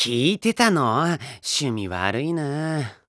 聞いてたの？趣味悪いな。